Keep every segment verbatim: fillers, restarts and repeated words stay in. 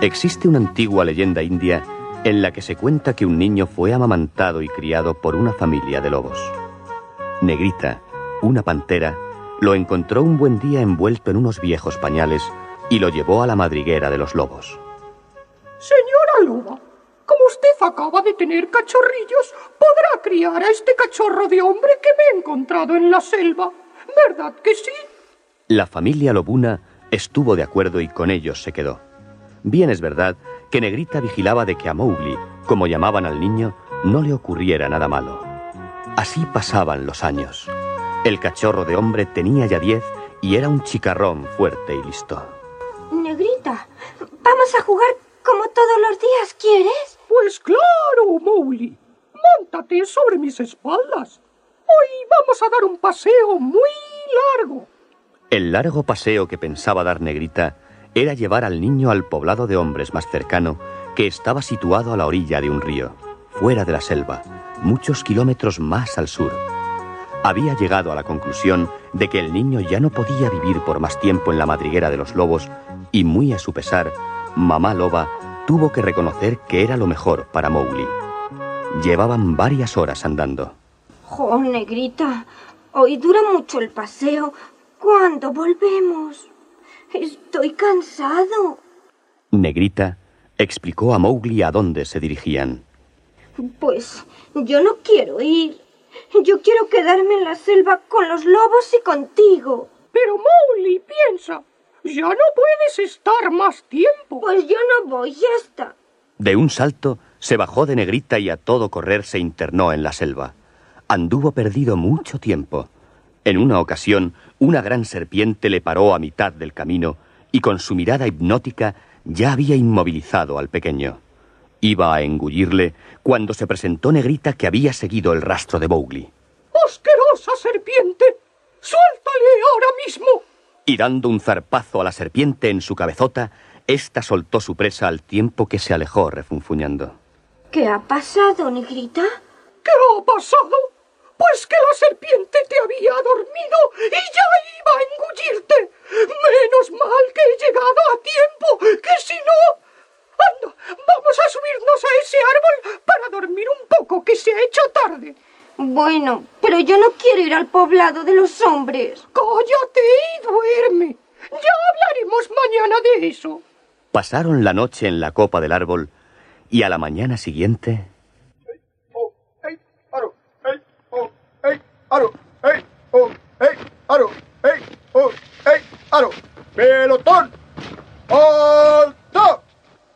Existe una antigua leyenda india en la que se cuenta que un niño fue amamantado y criado por una familia de lobos. Negrita, una pantera, lo encontró un buen día envuelto en unos viejos pañales y lo llevó a la madriguera de los lobos. Señora loba, como usted acaba de tener cachorrillos, podrá criar a este cachorro de hombre que me he encontrado en la selva. ¿Verdad que sí? La familia lobuna estuvo de acuerdo y con ellos se quedó. Bien es verdad que Negrita vigilaba de que a Mowgli, como llamaban al niño, no le ocurriera nada malo. Así pasaban los años. El cachorro de hombre tenía ya diez y era un chicarrón fuerte y listo. Negrita, ¿vamos a jugar como todos los días, quieres? Pues claro, Mowgli. Móntate sobre mis espaldas. Hoy vamos a dar un paseo muy largo. El largo paseo que pensaba dar Negrita era llevar al niño al poblado de hombres más cercano, que estaba situado a la orilla de un río, fuera de la selva, muchos kilómetros más al sur. Había llegado a la conclusión de que el niño ya no podía vivir por más tiempo en la madriguera de los lobos y, muy a su pesar, mamá loba tuvo que reconocer que era lo mejor para Mowgli. Llevaban varias horas andando. ¡Jo, Negrita! Hoy dura mucho el paseo. ¿Cuándo volvemos? Estoy cansado. Negrita explicó a Mowgli a dónde se dirigían. Pues yo no quiero ir. Yo quiero quedarme en la selva con los lobos y contigo. Pero Mowgli, piensa, ya no puedes estar más tiempo. Pues yo no voy, ya está. De un salto se bajó de Negrita y a todo correr se internó en la selva. Anduvo perdido mucho tiempo. En una ocasión, una gran serpiente le paró a mitad del camino y con su mirada hipnótica ya había inmovilizado al pequeño. Iba a engullirle cuando se presentó Negrita, que había seguido el rastro de Mowgli. ¡Asquerosa serpiente! ¡Suéltale ahora mismo! Y dando un zarpazo a la serpiente en su cabezota, ésta soltó su presa al tiempo que se alejó refunfuñando. ¿Qué ha pasado, Negrita? ¿Qué ha pasado? Pues que la serpiente te había dormido y ya iba a engullirte. Menos mal que he llegado a tiempo, que si no... Anda, vamos a subirnos a ese árbol para dormir un poco, que se ha hecho tarde. Bueno, pero yo no quiero ir al poblado de los hombres. Cállate y duerme. Ya hablaremos mañana de eso. Pasaron la noche en la copa del árbol y a la mañana siguiente... ¡Ey, oh, ey, aro, ey, oh, ey, aro, ey, oh, ey, aro, ey, oh, ey, aro! ¡Pelotón! ¡Alto!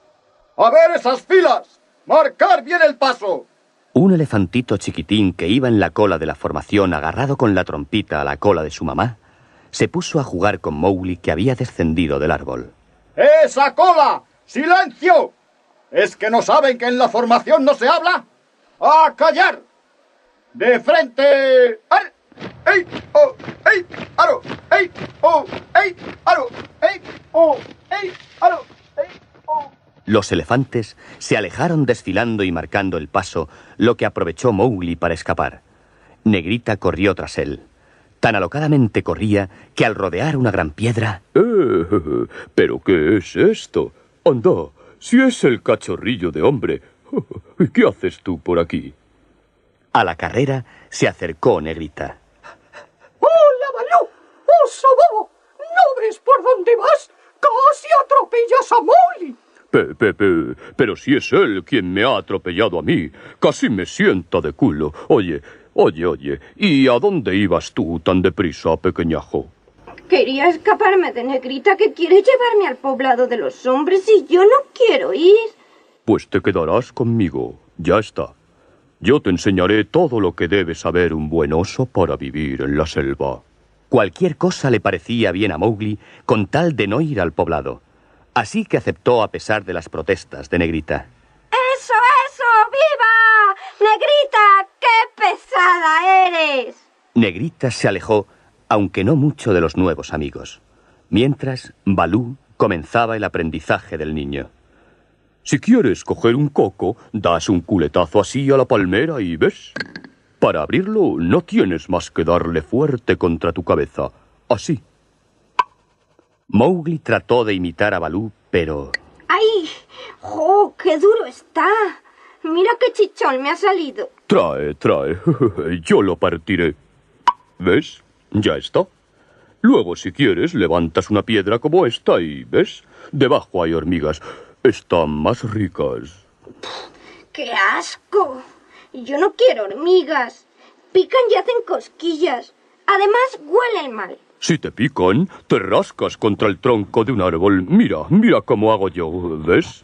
¡A ver esas filas! ¡Marcar bien el paso! Un elefantito chiquitín que iba en la cola de la formación agarrado con la trompita a la cola de su mamá, se puso a jugar con Mowgli, que había descendido del árbol. ¡Esa cola! ¡Silencio! ¿Es que no saben que en la formación no se habla? ¡A callar! ¡De frente! ¡Ar! ¡Ey! ¡Oh! ¡Ey! ¡Aro! ¡Ey! ¡Oh! ¡Ey! ¡Aro! ¡Ey! ¡Oh! ¡Ey! ¡Aro! ¡Ey! ¡Oh! Los elefantes se alejaron desfilando y marcando el paso, lo que aprovechó Mowgli para escapar. Negrita corrió tras él. Tan alocadamente corría que al rodear una gran piedra... Eh, ¿pero qué es esto? Anda, si es el cachorrillo de hombre. ¿Qué haces tú por aquí? A la carrera se acercó Negrita. ¡Hola, Balú! ¡Oso bobo! ¿No ves por dónde vas? ¡Casi atropellas a Mowgli! Pe, pe, pe, pero si es él quien me ha atropellado a mí, casi me sienta de culo. Oye, oye, oye, ¿y a dónde ibas tú tan deprisa, pequeñajo? Quería escaparme de Negrita, que quiere llevarme al poblado de los hombres y yo no quiero ir. Pues te quedarás conmigo, ya está. Yo te enseñaré todo lo que debe saber un buen oso para vivir en la selva. Cualquier cosa le parecía bien a Mowgli con tal de no ir al poblado. Así que aceptó a pesar de las protestas de Negrita. ¡Eso, eso! ¡Viva! ¡Negrita, qué pesada eres! Negrita se alejó, aunque no mucho, de los nuevos amigos. Mientras, Balú comenzaba el aprendizaje del niño. Si quieres coger un coco, das un culetazo así a la palmera y ¿ves? Para abrirlo no tienes más que darle fuerte contra tu cabeza. Así. Mowgli trató de imitar a Balú, pero... ¡Ay! ¡Jo! ¡Qué duro está! Mira qué chichón me ha salido. Trae, trae. Yo lo partiré. ¿Ves? Ya está. Luego, si quieres, levantas una piedra como esta y, ¿ves? Debajo hay hormigas. Están más ricas. ¡Qué asco! Yo no quiero hormigas. Pican y hacen cosquillas. Además, huelen mal. Si te pican, te rascas contra el tronco de un árbol. Mira, mira cómo hago yo, ¿ves?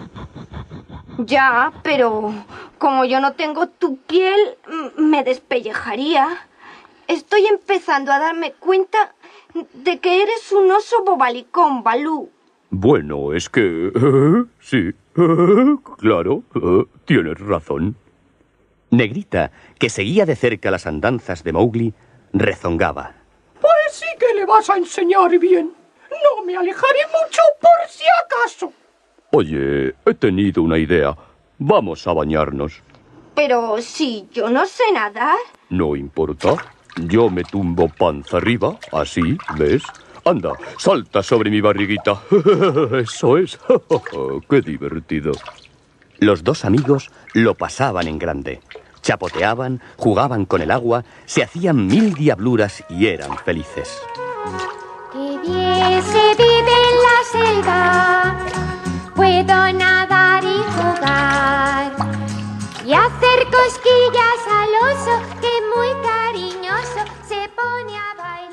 Ya, pero como yo no tengo tu piel, me despellejaría. Estoy empezando a darme cuenta de que eres un oso bobalicón, Balú. Bueno, es que... sí, claro, tienes razón. Negrita, que seguía de cerca las andanzas de Mowgli, rezongaba. Pues sí que le vas a enseñar bien. No me alejaré mucho por si acaso. Oye, he tenido una idea. Vamos a bañarnos. Pero si yo no sé nadar. No importa. Yo me tumbo panza arriba, así, ¿ves? Anda, salta sobre mi barriguita. Eso es. ¡Qué divertido! Los dos amigos lo pasaban en grande. Chapoteaban, jugaban con el agua, se hacían mil diabluras y eran felices. Qué bien se vive en la selva. Puedo nadar y jugar y hacer cosquillas al oso que muy cariñoso se pone a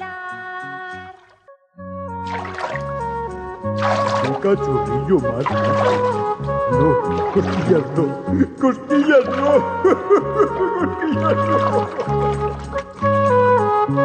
bailar. Un cachorrillo más. No, cosquillas no. Cosquillas no. Cosquillas no.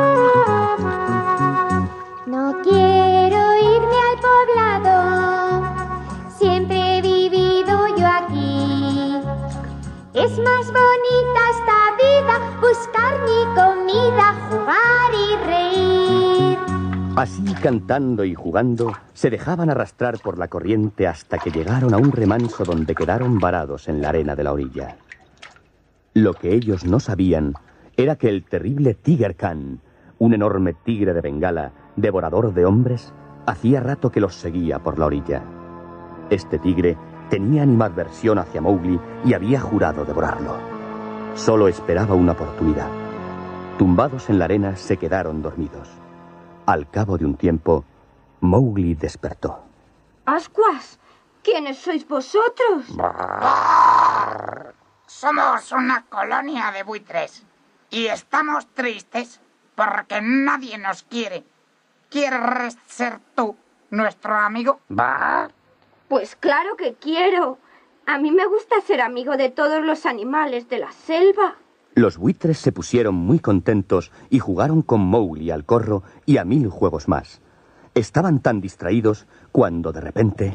No quiero irme al poblado. Siempre he vivido yo aquí. Es más bonita esta vida, buscar mi comida, jugar y reír. Así, cantando y jugando, se dejaban arrastrar por la corriente hasta que llegaron a un remanso donde quedaron varados en la arena de la orilla. Lo que ellos no sabían era que el terrible Tiger Khan, un enorme tigre de Bengala, devorador de hombres, hacía rato que los seguía por la orilla. Este tigre tenía animadversión hacia Mowgli y había jurado devorarlo. Solo esperaba una oportunidad. Tumbados en la arena, se quedaron dormidos. Al cabo de un tiempo, Mowgli despertó. ¡Ascuas! ¿Quiénes sois vosotros? Somos una colonia de buitres y estamos tristes porque nadie nos quiere. ¿Quieres ser tú nuestro amigo? Pues claro que quiero. A mí me gusta ser amigo de todos los animales de la selva. Los buitres se pusieron muy contentos y jugaron con Mowgli al corro y a mil juegos más. Estaban tan distraídos cuando de repente...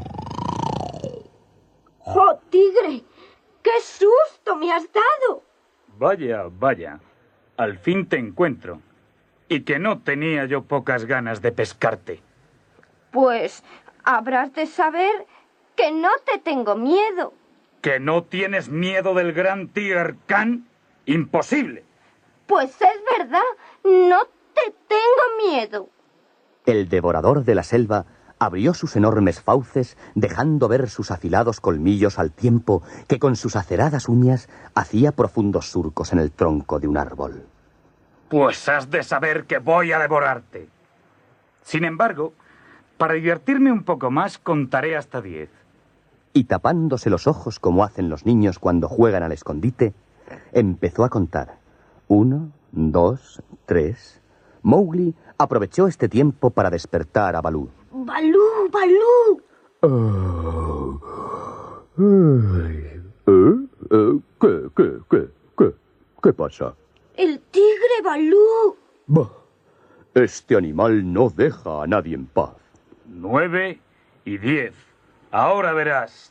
¡Jo, tigre! ¡Qué susto me has dado! Vaya, vaya. Al fin te encuentro. Y que no tenía yo pocas ganas de pescarte. Pues habrás de saber que no te tengo miedo. ¿Que no tienes miedo del gran Tiger Khan? ¡Imposible! Pues es verdad, no te tengo miedo. El devorador de la selva abrió sus enormes fauces, dejando ver sus afilados colmillos al tiempo que con sus aceradas uñas hacía profundos surcos en el tronco de un árbol. Pues has de saber que voy a devorarte. Sin embargo, para divertirme un poco más, contaré hasta diez. Y tapándose los ojos como hacen los niños cuando juegan al escondite, empezó a contar. Uno, dos, tres... Mowgli aprovechó este tiempo para despertar a Balú. ¡Balú, Balú! Oh. ¿Eh? ¿Eh? ¿Qué, qué, qué, qué? ¿Qué pasa? ¡El tigre, Balú! Bah, este animal no deja a nadie en paz. Nueve y diez. Ahora verás.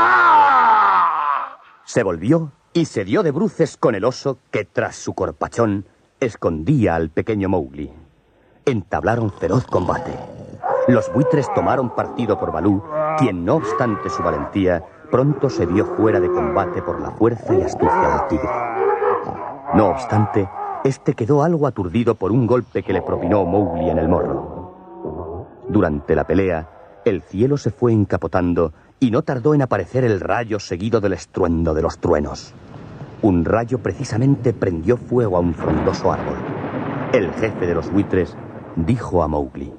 Se volvió y se dio de bruces con el oso que, tras su corpachón, escondía al pequeño Mowgli. Entablaron feroz combate. Los buitres tomaron partido por Balú, quien, no obstante su valentía, pronto se vio fuera de combate por la fuerza y astucia del tigre. No obstante, este quedó algo aturdido por un golpe que le propinó Mowgli en el morro. Durante la pelea, el cielo se fue encapotando y no tardó en aparecer el rayo seguido del estruendo de los truenos. Un rayo precisamente prendió fuego a un frondoso árbol. El jefe de los buitres dijo a Mowgli: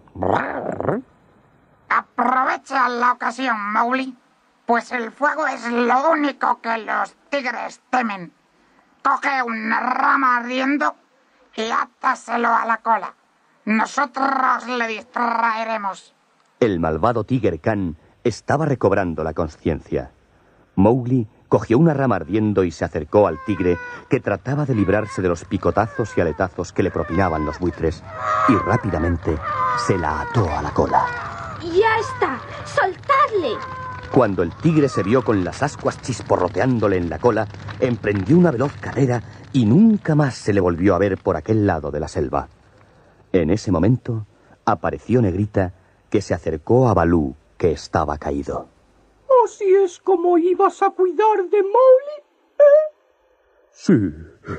Aprovecha la ocasión, Mowgli, pues el fuego es lo único que los tigres temen. Coge una rama ardiendo y átaselo a la cola. Nosotros le distraeremos. El malvado Tiger Khan estaba recobrando la conciencia. Mowgli cogió una rama ardiendo y se acercó al tigre, que trataba de librarse de los picotazos y aletazos que le propinaban los buitres, y rápidamente se la ató a la cola. ¡Ya está! ¡Soltadle! Cuando el tigre se vio con las ascuas chisporroteándole en la cola, emprendió una veloz carrera y nunca más se le volvió a ver por aquel lado de la selva. En ese momento apareció Negrita, que se acercó a Balú, que estaba caído. ¿Así es como ibas a cuidar de Mowgli, eh? Sí.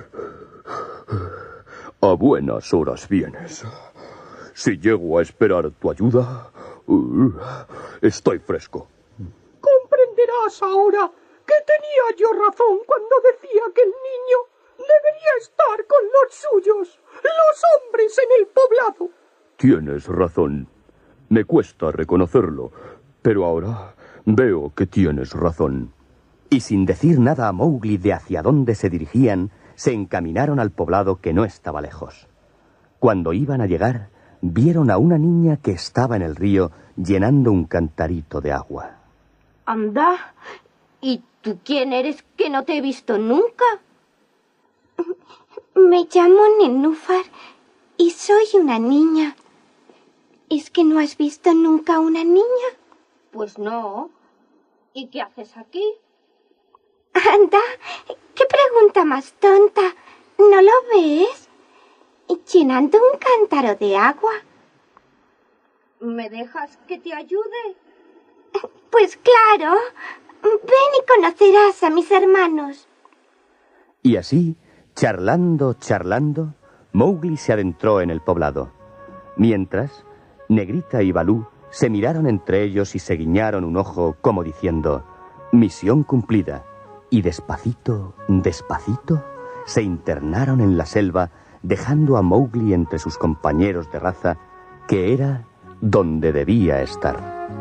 A buenas horas vienes. Si llego a esperar tu ayuda, uh, estoy fresco. Comprenderás ahora que tenía yo razón cuando decía que el niño debería estar con los suyos, los hombres en el poblado. Tienes razón. Me cuesta reconocerlo, pero ahora veo que tienes razón. Y sin decir nada a Mowgli de hacia dónde se dirigían, se encaminaron al poblado, que no estaba lejos. Cuando iban a llegar, vieron a una niña que estaba en el río llenando un cantarito de agua. Anda, ¿y tú quién eres, que no te he visto nunca? Me llamo Nenúfar y soy una niña. ¿Es que no has visto nunca una niña? Pues no. ¿Y qué haces aquí? Anda, qué pregunta más tonta. ¿No lo ves? Llenando un cántaro de agua. ¿Me dejas que te ayude? Pues claro. Ven y conocerás a mis hermanos. Y así, charlando, charlando, Mowgli se adentró en el poblado. Mientras, Negrita y Balú se miraron entre ellos y se guiñaron un ojo como diciendo: misión cumplida. Y despacito, despacito, se internaron en la selva, dejando a Mowgli entre sus compañeros de raza, que era donde debía estar.